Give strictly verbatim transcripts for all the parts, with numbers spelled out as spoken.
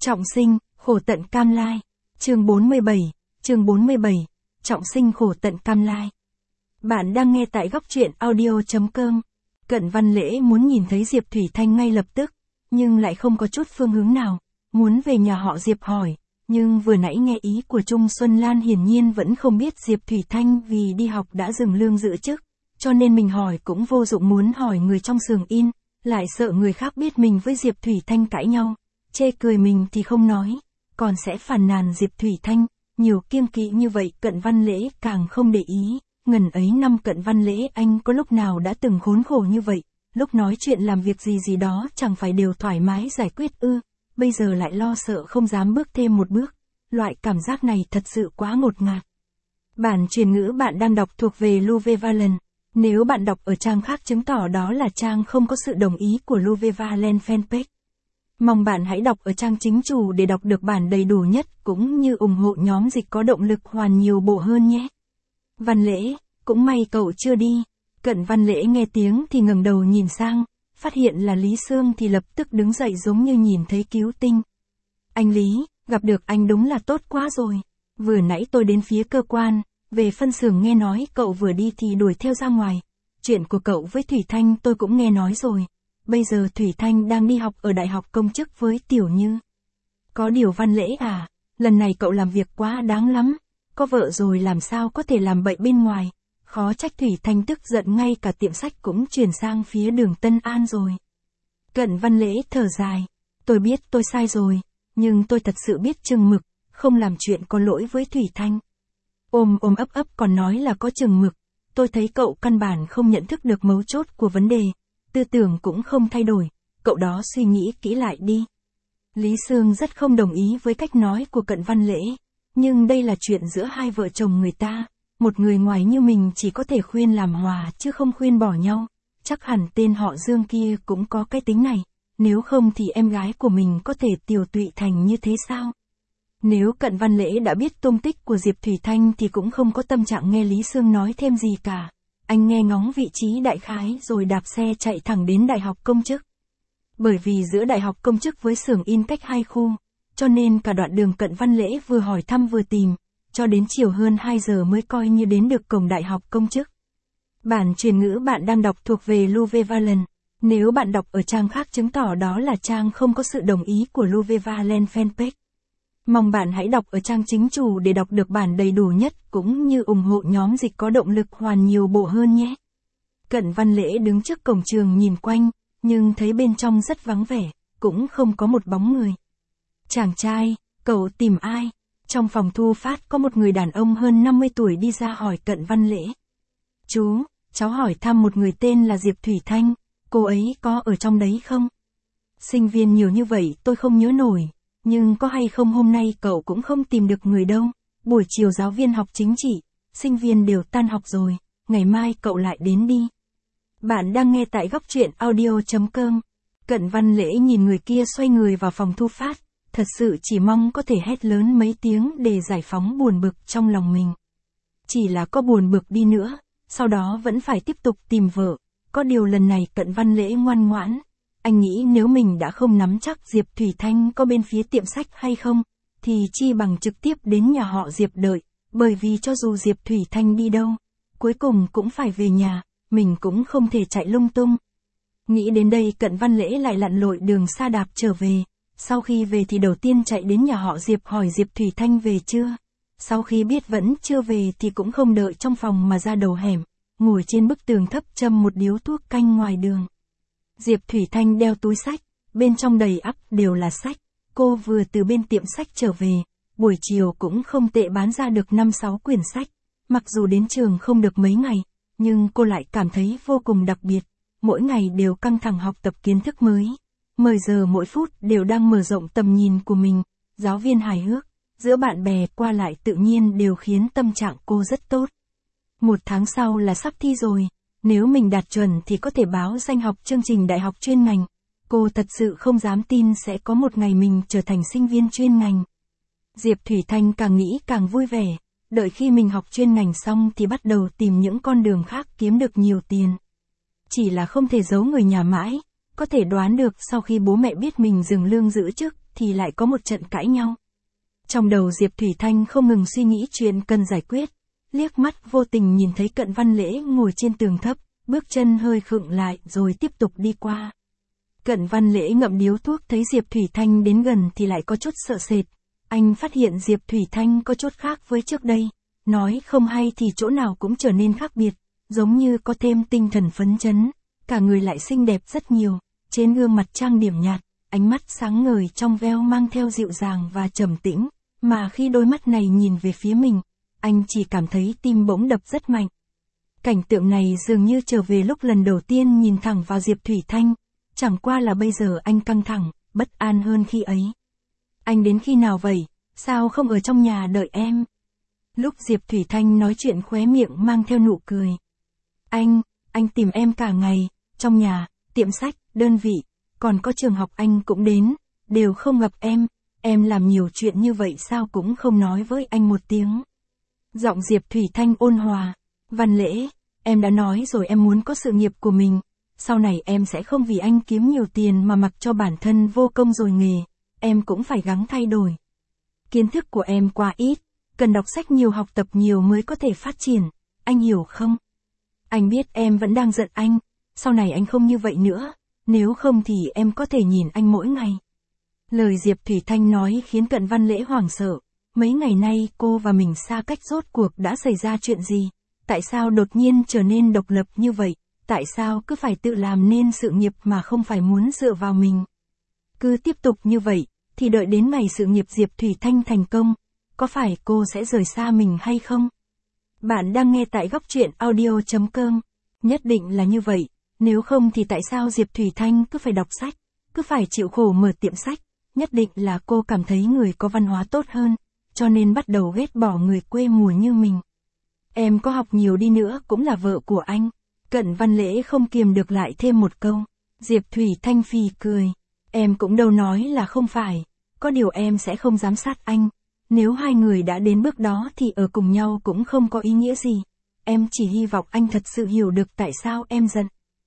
Trọng sinh, khổ tận cam lai. Chương bốn mươi bảy, chương bốn mươi bảy, trọng sinh khổ tận cam lai. Bạn đang nghe tại góc truyện audio chấm com. Cận Văn Lễ muốn nhìn thấy Diệp Thủy Thanh ngay lập tức, nhưng lại không có chút phương hướng nào, muốn về nhà họ Diệp hỏi, nhưng vừa nãy nghe ý của Trung Xuân Lan hiển nhiên vẫn không biết Diệp Thủy Thanh vì đi học đã dừng lương giữ chức, cho nên mình hỏi cũng vô dụng, muốn hỏi người trong xưởng in, lại sợ người khác biết mình với Diệp Thủy Thanh cãi nhau, chê cười mình thì không nói, còn sẽ phàn nàn Diệp Thủy Thanh, nhiều kiêng kỵ như vậy Cận Văn Lễ càng không để ý. Ngần ấy năm Cận Văn Lễ anh có lúc nào đã từng khốn khổ như vậy, lúc nói chuyện làm việc gì gì đó chẳng phải đều thoải mái giải quyết ư, bây giờ lại lo sợ không dám bước thêm một bước, loại cảm giác này thật sự quá ngột ngạt. Bản truyền ngữ bạn đang đọc thuộc về Luve Valen, nếu bạn đọc ở trang khác chứng tỏ đó là trang không có sự đồng ý của Luve Valen fanpage. Mong bạn hãy đọc ở trang chính chủ để đọc được bản đầy đủ nhất cũng như ủng hộ nhóm dịch có động lực hoàn nhiều bộ hơn nhé. Văn Lễ, cũng may cậu chưa đi. Cận Văn Lễ nghe tiếng thì ngẩng đầu nhìn sang, phát hiện là Lý Sương thì lập tức đứng dậy giống như nhìn thấy cứu tinh. Anh Lý, gặp được anh đúng là tốt quá rồi. Vừa nãy tôi đến phía cơ quan, về phân xưởng nghe nói cậu vừa đi thì đuổi theo ra ngoài. Chuyện của cậu với Thủy Thanh tôi cũng nghe nói rồi. Bây giờ Thủy Thanh đang đi học ở Đại học Công chức với Tiểu Như. Có điều Văn Lễ à, lần này cậu làm việc quá đáng lắm. Có vợ rồi làm sao có thể làm bậy bên ngoài. Khó trách Thủy Thanh tức giận, ngay cả tiệm sách cũng chuyển sang phía đường Tân An rồi. Cận Văn Lễ thở dài. Tôi biết tôi sai rồi, nhưng tôi thật sự biết chừng mực, không làm chuyện có lỗi với Thủy Thanh. Ôm ôm ấp ấp còn nói là có chừng mực. Tôi thấy cậu căn bản không nhận thức được mấu chốt của vấn đề. Tư tưởng cũng không thay đổi, cậu đó suy nghĩ kỹ lại đi. Lý Sương rất không đồng ý với cách nói của Cận Văn Lễ, nhưng đây là chuyện giữa hai vợ chồng người ta, một người ngoài như mình chỉ có thể khuyên làm hòa chứ không khuyên bỏ nhau, chắc hẳn tên họ Dương kia cũng có cái tính này, nếu không thì em gái của mình có thể tiều tụy thành như thế sao? Nếu Cận Văn Lễ đã biết tung tích của Diệp Thủy Thanh thì cũng không có tâm trạng nghe Lý Sương nói thêm gì cả. Anh nghe ngóng vị trí đại khái rồi đạp xe chạy thẳng đến Đại học Công chức. Bởi vì giữa Đại học Công chức với xưởng in cách hai khu, cho nên cả đoạn đường Cận Văn Lễ vừa hỏi thăm vừa tìm, cho đến chiều hơn hai giờ mới coi như đến được cổng Đại học Công chức. Bản truyền ngữ bạn đang đọc thuộc về Luve Valen, nếu bạn đọc ở trang khác chứng tỏ đó là trang không có sự đồng ý của Luve Valen fanpage. Mong bạn hãy đọc ở trang chính chủ để đọc được bản đầy đủ nhất cũng như ủng hộ nhóm dịch có động lực hoàn nhiều bộ hơn nhé. Cận Văn Lễ đứng trước cổng trường nhìn quanh, nhưng thấy bên trong rất vắng vẻ, cũng không có một bóng người. Chàng trai, cậu tìm ai? Trong phòng thu phát có một người đàn ông hơn năm mươi tuổi đi ra hỏi Cận Văn Lễ. Chú, cháu hỏi thăm một người tên là Diệp Thủy Thanh, cô ấy có ở trong đấy không? Sinh viên nhiều như vậy tôi không nhớ nổi. Nhưng có hay không hôm nay cậu cũng không tìm được người đâu, buổi chiều giáo viên học chính trị, sinh viên đều tan học rồi, ngày mai cậu lại đến đi. Bạn đang nghe tại góc truyện audio chấm com. Cận Văn Lễ nhìn người kia xoay người vào phòng thu phát, thật sự chỉ mong có thể hét lớn mấy tiếng để giải phóng buồn bực trong lòng mình. Chỉ là có buồn bực đi nữa, sau đó vẫn phải tiếp tục tìm vợ, có điều lần này Cận Văn Lễ ngoan ngoãn. Anh nghĩ nếu mình đã không nắm chắc Diệp Thủy Thanh có bên phía tiệm sách hay không, thì chi bằng trực tiếp đến nhà họ Diệp đợi, bởi vì cho dù Diệp Thủy Thanh đi đâu, cuối cùng cũng phải về nhà, mình cũng không thể chạy lung tung. Nghĩ đến đây Cận Văn Lễ lại lặn lội đường xa đạp trở về, sau khi về thì đầu tiên chạy đến nhà họ Diệp hỏi Diệp Thủy Thanh về chưa, sau khi biết vẫn chưa về thì cũng không đợi trong phòng mà ra đầu hẻm, ngồi trên bức tường thấp châm một điếu thuốc canh ngoài đường. Diệp Thủy Thanh đeo túi sách, bên trong đầy ắp đều là sách, cô vừa từ bên tiệm sách trở về, buổi chiều cũng không tệ bán ra được năm sáu quyển sách, mặc dù đến trường không được mấy ngày, nhưng cô lại cảm thấy vô cùng đặc biệt, mỗi ngày đều căng thẳng học tập kiến thức mới, mười giờ mỗi phút đều đang mở rộng tầm nhìn của mình, giáo viên hài hước, giữa bạn bè qua lại tự nhiên đều khiến tâm trạng cô rất tốt. Một tháng sau là sắp thi rồi. Nếu mình đạt chuẩn thì có thể báo danh học chương trình đại học chuyên ngành. Cô thật sự không dám tin sẽ có một ngày mình trở thành sinh viên chuyên ngành. Diệp Thủy Thanh càng nghĩ càng vui vẻ, đợi khi mình học chuyên ngành xong thì bắt đầu tìm những con đường khác kiếm được nhiều tiền. Chỉ là không thể giấu người nhà mãi, có thể đoán được sau khi bố mẹ biết mình dừng lương giữ chức thì lại có một trận cãi nhau. Trong đầu Diệp Thủy Thanh không ngừng suy nghĩ chuyện cần giải quyết, liếc mắt vô tình nhìn thấy Cận Văn Lễ ngồi trên tường thấp, bước chân hơi khựng lại rồi tiếp tục đi qua. Cận Văn Lễ ngậm điếu thuốc thấy Diệp Thủy Thanh đến gần thì lại có chút sợ sệt. Anh phát hiện Diệp Thủy Thanh có chút khác với trước đây, nói không hay thì chỗ nào cũng trở nên khác biệt, giống như có thêm tinh thần phấn chấn, cả người lại xinh đẹp rất nhiều, trên gương mặt trang điểm nhạt, ánh mắt sáng ngời trong veo mang theo dịu dàng và trầm tĩnh, mà khi đôi mắt này nhìn về phía mình, anh chỉ cảm thấy tim bỗng đập rất mạnh. Cảnh tượng này dường như trở về lúc lần đầu tiên nhìn thẳng vào Diệp Thủy Thanh, chẳng qua là bây giờ anh căng thẳng, bất an hơn khi ấy. Anh đến khi nào vậy, sao không ở trong nhà đợi em? Lúc Diệp Thủy Thanh nói chuyện khóe miệng mang theo nụ cười. Anh, anh tìm em cả ngày, trong nhà, tiệm sách, đơn vị, còn có trường học anh cũng đến, đều không gặp em, em làm nhiều chuyện như vậy sao cũng không nói với anh một tiếng. Giọng Diệp Thủy Thanh ôn hòa, Văn Lễ, em đã nói rồi em muốn có sự nghiệp của mình, sau này em sẽ không vì anh kiếm nhiều tiền mà mặc cho bản thân vô công rồi nghề, em cũng phải gắng thay đổi. Kiến thức của em quá ít, cần đọc sách nhiều học tập nhiều mới có thể phát triển, anh hiểu không? Anh biết em vẫn đang giận anh, sau này anh không như vậy nữa, nếu không thì em có thể nhìn anh mỗi ngày. Lời Diệp Thủy Thanh nói khiến Cận Văn Lễ hoảng sợ, mấy ngày nay cô và mình xa cách rốt cuộc đã xảy ra chuyện gì, tại sao đột nhiên trở nên độc lập như vậy, tại sao cứ phải tự làm nên sự nghiệp mà không phải muốn dựa vào mình. Cứ tiếp tục như vậy, thì đợi đến ngày sự nghiệp Diệp Thủy Thanh thành công, có phải cô sẽ rời xa mình hay không? Bạn đang nghe tại góc truyện audio chấm com. Nhất định là như vậy, nếu không thì tại sao Diệp Thủy Thanh cứ phải đọc sách, cứ phải chịu khổ mở tiệm sách, nhất định là cô cảm thấy người có văn hóa tốt hơn, cho nên bắt đầu ghét bỏ người quê mùa như mình. Em có học nhiều đi nữa cũng là vợ của anh. Cận Văn Lễ không kiềm được lại thêm một câu. Diệp Thủy Thanh phì cười. Em cũng đâu nói là không phải, có điều em sẽ không giám sát anh. Nếu hai người đã đến bước đó thì ở cùng nhau cũng không có ý nghĩa gì. Em chỉ hy vọng anh thật sự hiểu được tại sao em giận.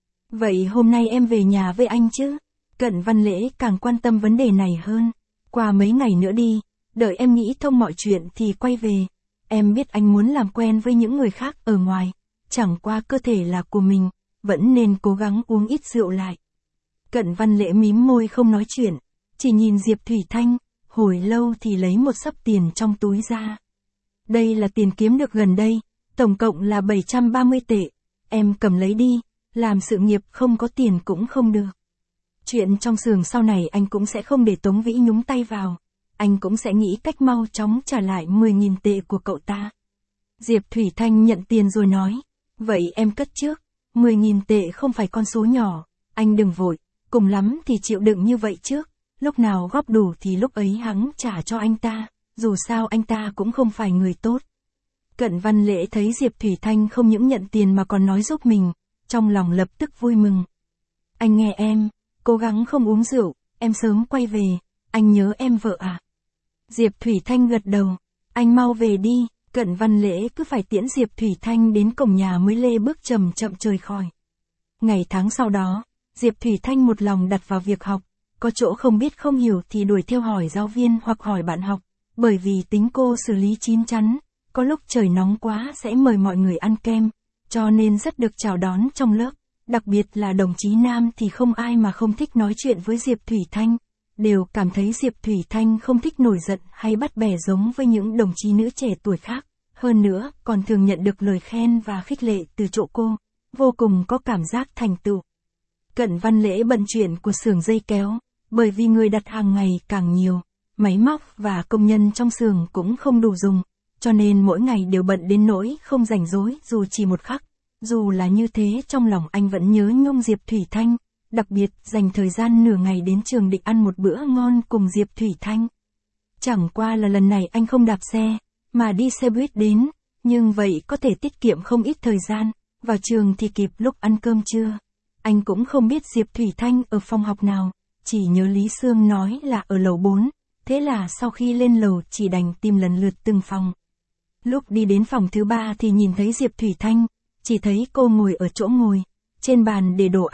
Vậy hôm nay em về nhà với anh chứ? Cận Văn Lễ càng quan tâm vấn đề này hơn. Qua mấy ngày nữa đi, đợi em nghĩ thông mọi chuyện thì quay về. Em biết anh muốn làm quen với những người khác ở ngoài, chẳng qua cơ thể là của mình, vẫn nên cố gắng uống ít rượu lại. Cận Văn Lễ mím môi không nói chuyện, chỉ nhìn Diệp Thủy Thanh, hồi lâu thì lấy một xấp tiền trong túi ra. Đây là tiền kiếm được gần đây, tổng cộng là bảy trăm ba mươi tệ, em cầm lấy đi, làm sự nghiệp không có tiền cũng không được. Chuyện trong xưởng sau này anh cũng sẽ không để Tống Vĩ nhúng tay vào, anh cũng sẽ nghĩ cách mau chóng trả lại mười nghìn tệ của cậu ta. Diệp Thủy Thanh nhận tiền rồi nói, vậy em cất trước, mười nghìn tệ không phải con số nhỏ, anh đừng vội, cùng lắm thì chịu đựng như vậy trước, lúc nào góp đủ thì lúc ấy hắn trả cho anh ta, dù sao anh ta cũng không phải người tốt. Cận Văn Lễ thấy Diệp Thủy Thanh không những nhận tiền mà còn nói giúp mình, trong lòng lập tức vui mừng. Anh nghe em, cố gắng không uống rượu, em sớm quay về, anh nhớ em vợ à? Diệp Thủy Thanh gật đầu, anh mau về đi. Cận Văn Lễ cứ phải tiễn Diệp Thủy Thanh đến cổng nhà mới lê bước chậm chậm rời khỏi. Ngày tháng sau đó, Diệp Thủy Thanh một lòng đặt vào việc học, có chỗ không biết không hiểu thì đuổi theo hỏi giáo viên hoặc hỏi bạn học, bởi vì tính cô xử lý chín chắn, có lúc trời nóng quá sẽ mời mọi người ăn kem, cho nên rất được chào đón trong lớp, đặc biệt là đồng chí nam thì không ai mà không thích nói chuyện với Diệp Thủy Thanh, đều cảm thấy Diệp Thủy Thanh không thích nổi giận hay bắt bẻ giống với những đồng chí nữ trẻ tuổi khác, hơn nữa còn thường nhận được lời khen và khích lệ từ chỗ cô, vô cùng có cảm giác thành tựu. Cận Văn Lễ bận chuyện của xưởng dây kéo, bởi vì người đặt hàng ngày càng nhiều, máy móc và công nhân trong xưởng cũng không đủ dùng, cho nên mỗi ngày đều bận đến nỗi không rảnh rỗi dù chỉ một khắc. Dù là như thế trong lòng anh vẫn nhớ nhung Diệp Thủy Thanh, đặc biệt dành thời gian nửa ngày đến trường định ăn một bữa ngon cùng Diệp Thủy Thanh. Chẳng qua là lần này anh không đạp xe, mà đi xe buýt đến, nhưng vậy có thể tiết kiệm không ít thời gian, vào trường thì kịp lúc ăn cơm trưa. Anh cũng không biết Diệp Thủy Thanh ở phòng học nào, chỉ nhớ Lý Sương nói là ở lầu bốn, thế là sau khi lên lầu chỉ đành tìm lần lượt từng phòng. Lúc đi đến phòng thứ ba thì nhìn thấy Diệp Thủy Thanh, chỉ thấy cô ngồi ở chỗ ngồi, trên bàn để đồ ăn,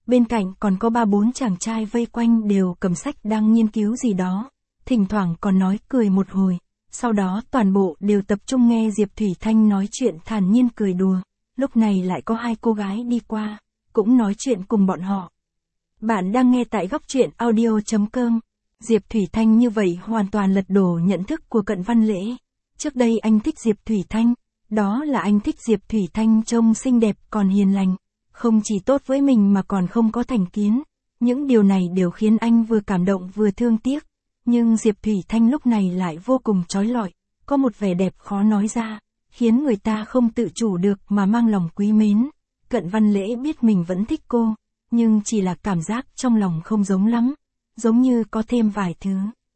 Bên cạnh còn có ba bốn chàng trai vây quanh đều cầm sách đang nghiên cứu gì đó, thỉnh thoảng còn nói cười một hồi, sau đó toàn bộ đều tập trung nghe Diệp Thủy Thanh nói chuyện thản nhiên cười đùa, lúc này lại có hai cô gái đi qua, cũng nói chuyện cùng bọn họ. Bạn đang nghe tại góc truyện audio chấm com. Diệp Thủy Thanh như vậy hoàn toàn lật đổ nhận thức của Cận Văn Lễ. Trước đây anh thích Diệp Thủy Thanh, đó là anh thích Diệp Thủy Thanh trông xinh đẹp còn hiền lành, không chỉ tốt với mình mà còn không có thành kiến. Những điều này đều khiến anh vừa cảm động vừa thương tiếc. Nhưng Diệp Thủy Thanh lúc này lại vô cùng trói lọi, có một vẻ đẹp khó nói ra, khiến người ta không tự chủ được mà mang lòng quý mến. Cận Văn Lễ biết mình vẫn thích cô, nhưng chỉ là cảm giác trong lòng không giống lắm, giống như có thêm vài thứ.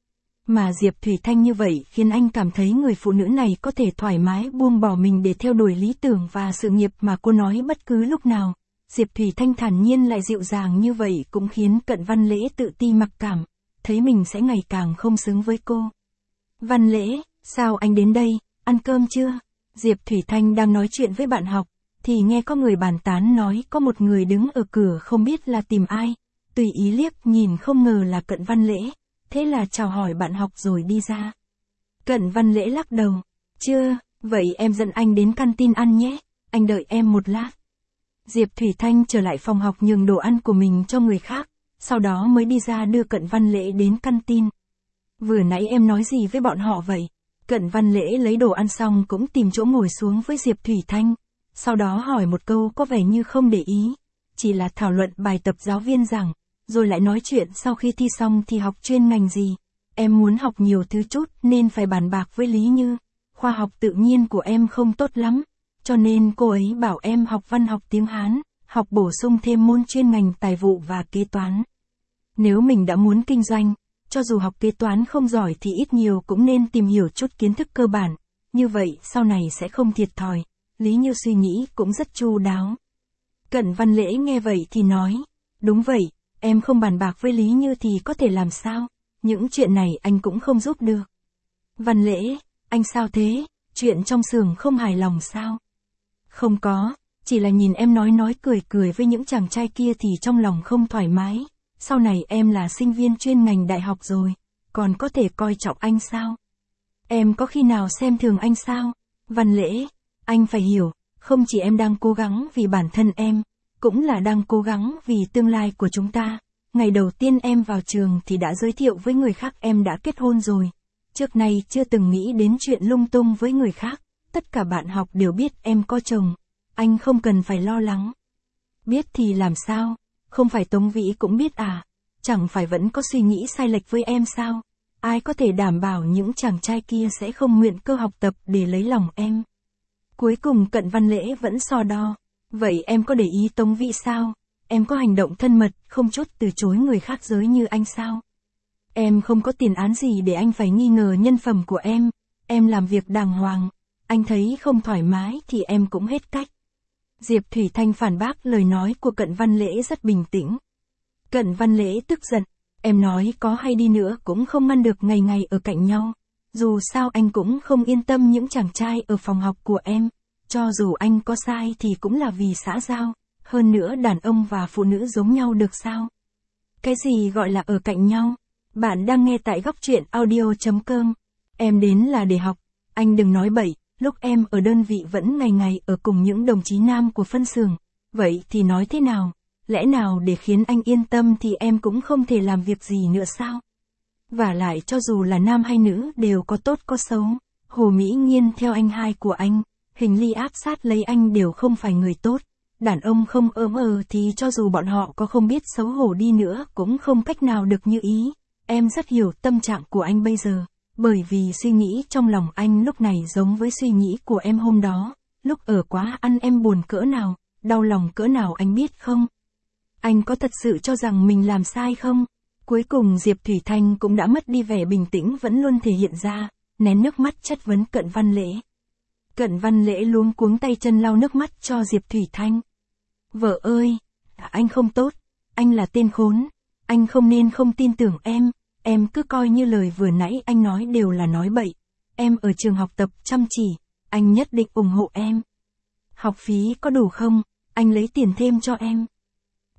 Mà Diệp Thủy Thanh như vậy khiến anh cảm thấy người phụ nữ này có thể thoải mái buông bỏ mình để theo đuổi lý tưởng và sự nghiệp mà cô nói bất cứ lúc nào. Diệp Thủy Thanh thản nhiên lại dịu dàng như vậy cũng khiến Cận Văn Lễ tự ti mặc cảm, thấy mình sẽ ngày càng không xứng với cô. Văn Lễ, sao anh đến đây, ăn cơm chưa? Diệp Thủy Thanh đang nói chuyện với bạn học, thì nghe có người bàn tán nói có một người đứng ở cửa không biết là tìm ai, tùy ý liếc nhìn không ngờ là Cận Văn Lễ, thế là chào hỏi bạn học rồi đi ra. Cận Văn Lễ lắc đầu, chưa, vậy em dẫn anh đến canteen ăn nhé, anh đợi em một lát. Diệp Thủy Thanh trở lại phòng học nhường đồ ăn của mình cho người khác, sau đó mới đi ra đưa Cận Văn Lễ đến canteen. Vừa nãy em nói gì với bọn họ vậy? Cận Văn Lễ lấy đồ ăn xong cũng tìm chỗ ngồi xuống với Diệp Thủy Thanh, sau đó hỏi một câu có vẻ như không để ý, chỉ là thảo luận bài tập giáo viên giảng, rồi lại nói chuyện sau khi thi xong thì học chuyên ngành gì. Em muốn học nhiều thứ chút nên phải bàn bạc với Lý Như, khoa học tự nhiên của em không tốt lắm, cho nên cô ấy bảo em học văn học tiếng Hán, học bổ sung thêm môn chuyên ngành tài vụ và kế toán. Nếu mình đã muốn kinh doanh, cho dù học kế toán không giỏi thì ít nhiều cũng nên tìm hiểu chút kiến thức cơ bản, như vậy sau này sẽ không thiệt thòi. Lý Như suy nghĩ cũng rất chu đáo. Cận Văn Lễ nghe vậy thì nói, đúng vậy, em không bàn bạc với Lý Như thì có thể làm sao, những chuyện này anh cũng không giúp được. Văn Lễ, anh sao thế, chuyện trong xưởng không hài lòng sao? Không có, chỉ là nhìn em nói nói cười cười với những chàng trai kia thì trong lòng không thoải mái, sau này em là sinh viên chuyên ngành đại học rồi, còn có thể coi trọng anh sao? Em có khi nào xem thường anh sao? Văn Lễ, anh phải hiểu, không chỉ em đang cố gắng vì bản thân em, cũng là đang cố gắng vì tương lai của chúng ta. Ngày đầu tiên em vào trường thì đã giới thiệu với người khác em đã kết hôn rồi. Trước nay chưa từng nghĩ đến chuyện lung tung với người khác, tất cả bạn học đều biết em có chồng, anh không cần phải lo lắng. Biết thì làm sao, không phải Tống Vĩ cũng biết à, chẳng phải vẫn có suy nghĩ sai lệch với em sao? Ai có thể đảm bảo những chàng trai kia sẽ không nguyện cơ học tập để lấy lòng em? Cuối cùng Cận Văn Lễ vẫn so đo, vậy em có để ý Tống Vĩ sao? Em có hành động thân mật, không chút từ chối người khác giới như anh sao? Em không có tiền án gì để anh phải nghi ngờ nhân phẩm của em, em làm việc đàng hoàng, anh thấy không thoải mái thì em cũng hết cách. Diệp Thủy Thanh phản bác lời nói của Cận Văn Lễ rất bình tĩnh. Cận Văn Lễ tức giận, em nói có hay đi nữa cũng không ngăn được ngày ngày ở cạnh nhau. Dù sao anh cũng không yên tâm những chàng trai ở phòng học của em, cho dù anh có sai thì cũng là vì xã giao, hơn nữa đàn ông và phụ nữ giống nhau được sao? Cái gì gọi là ở cạnh nhau? Bạn đang nghe tại góc truyện audio chấm com. Em đến là để học, anh đừng nói bậy, lúc em ở đơn vị vẫn ngày ngày ở cùng những đồng chí nam của phân xưởng, vậy thì nói thế nào? Lẽ nào để khiến anh yên tâm thì em cũng không thể làm việc gì nữa sao? Và lại cho dù là nam hay nữ đều có tốt có xấu, Hồ Mỹ Nghiên theo anh hai của anh, Hình Ly áp sát lấy anh đều không phải người tốt. Đàn ông không ớm ờ thì cho dù bọn họ có không biết xấu hổ đi nữa cũng không cách nào được như ý. Em rất hiểu tâm trạng của anh bây giờ, bởi vì suy nghĩ trong lòng anh lúc này giống với suy nghĩ của em hôm đó, lúc ở quá ăn em buồn cỡ nào, đau lòng cỡ nào anh biết không? Anh có thật sự cho rằng mình làm sai không? Cuối cùng Diệp Thủy Thanh cũng đã mất đi vẻ bình tĩnh vẫn luôn thể hiện ra, nén nước mắt chất vấn Cận Văn Lễ. Cận Văn Lễ luống cuống tay chân lau nước mắt cho Diệp Thủy Thanh. Vợ ơi, anh không tốt, anh là tên khốn, anh không nên không tin tưởng em, em cứ coi như lời vừa nãy anh nói đều là nói bậy. Em ở trường học tập chăm chỉ, anh nhất định ủng hộ em. Học phí có đủ không? Anh lấy tiền thêm cho em.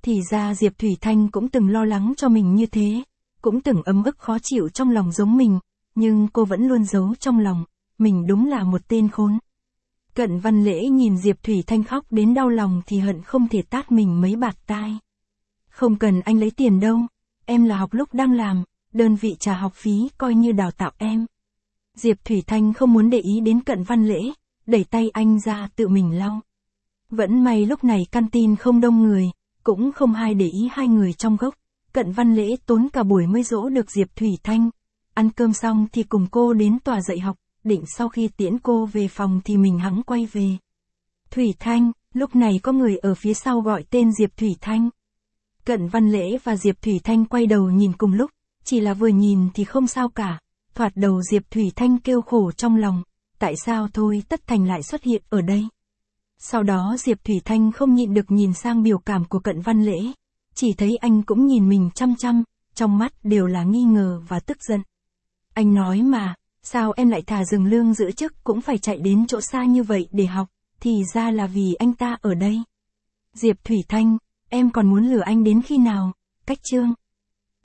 Thì ra Diệp Thủy Thanh cũng từng lo lắng cho mình như thế, cũng từng ấm ức khó chịu trong lòng giống mình, nhưng cô vẫn luôn giấu trong lòng, mình đúng là một tên khốn. Cận Văn Lễ nhìn Diệp Thủy Thanh khóc đến đau lòng thì hận không thể tát mình mấy bạt tai. Không cần anh lấy tiền đâu, em là học lúc đang làm, đơn vị trả học phí coi như đào tạo em. Diệp Thủy Thanh không muốn để ý đến Cận Văn Lễ, đẩy tay anh ra tự mình lau. Vẫn may lúc này canteen không đông người, cũng không ai để ý hai người trong gốc. Cận Văn Lễ tốn cả buổi mới dỗ được Diệp Thủy Thanh. Ăn cơm xong thì cùng cô đến tòa dạy học, định sau khi tiễn cô về phòng thì mình hẵng quay về. Thủy Thanh, lúc này có người ở phía sau gọi tên Diệp Thủy Thanh. Cận Văn Lễ và Diệp Thủy Thanh quay đầu nhìn cùng lúc, chỉ là vừa nhìn thì không sao cả. Thoạt đầu Diệp Thủy Thanh kêu khổ trong lòng, tại sao Thôi Tất Thành lại xuất hiện ở đây? Sau đó Diệp Thủy Thanh không nhịn được nhìn sang biểu cảm của Cận Văn Lễ, chỉ thấy anh cũng nhìn mình chăm chăm, trong mắt đều là nghi ngờ và tức giận. Anh nói mà, sao em lại thà dừng lương giữ chức cũng phải chạy đến chỗ xa như vậy để học, thì ra là vì anh ta ở đây. Diệp Thủy Thanh, em còn muốn lừa anh đến khi nào? Cách chương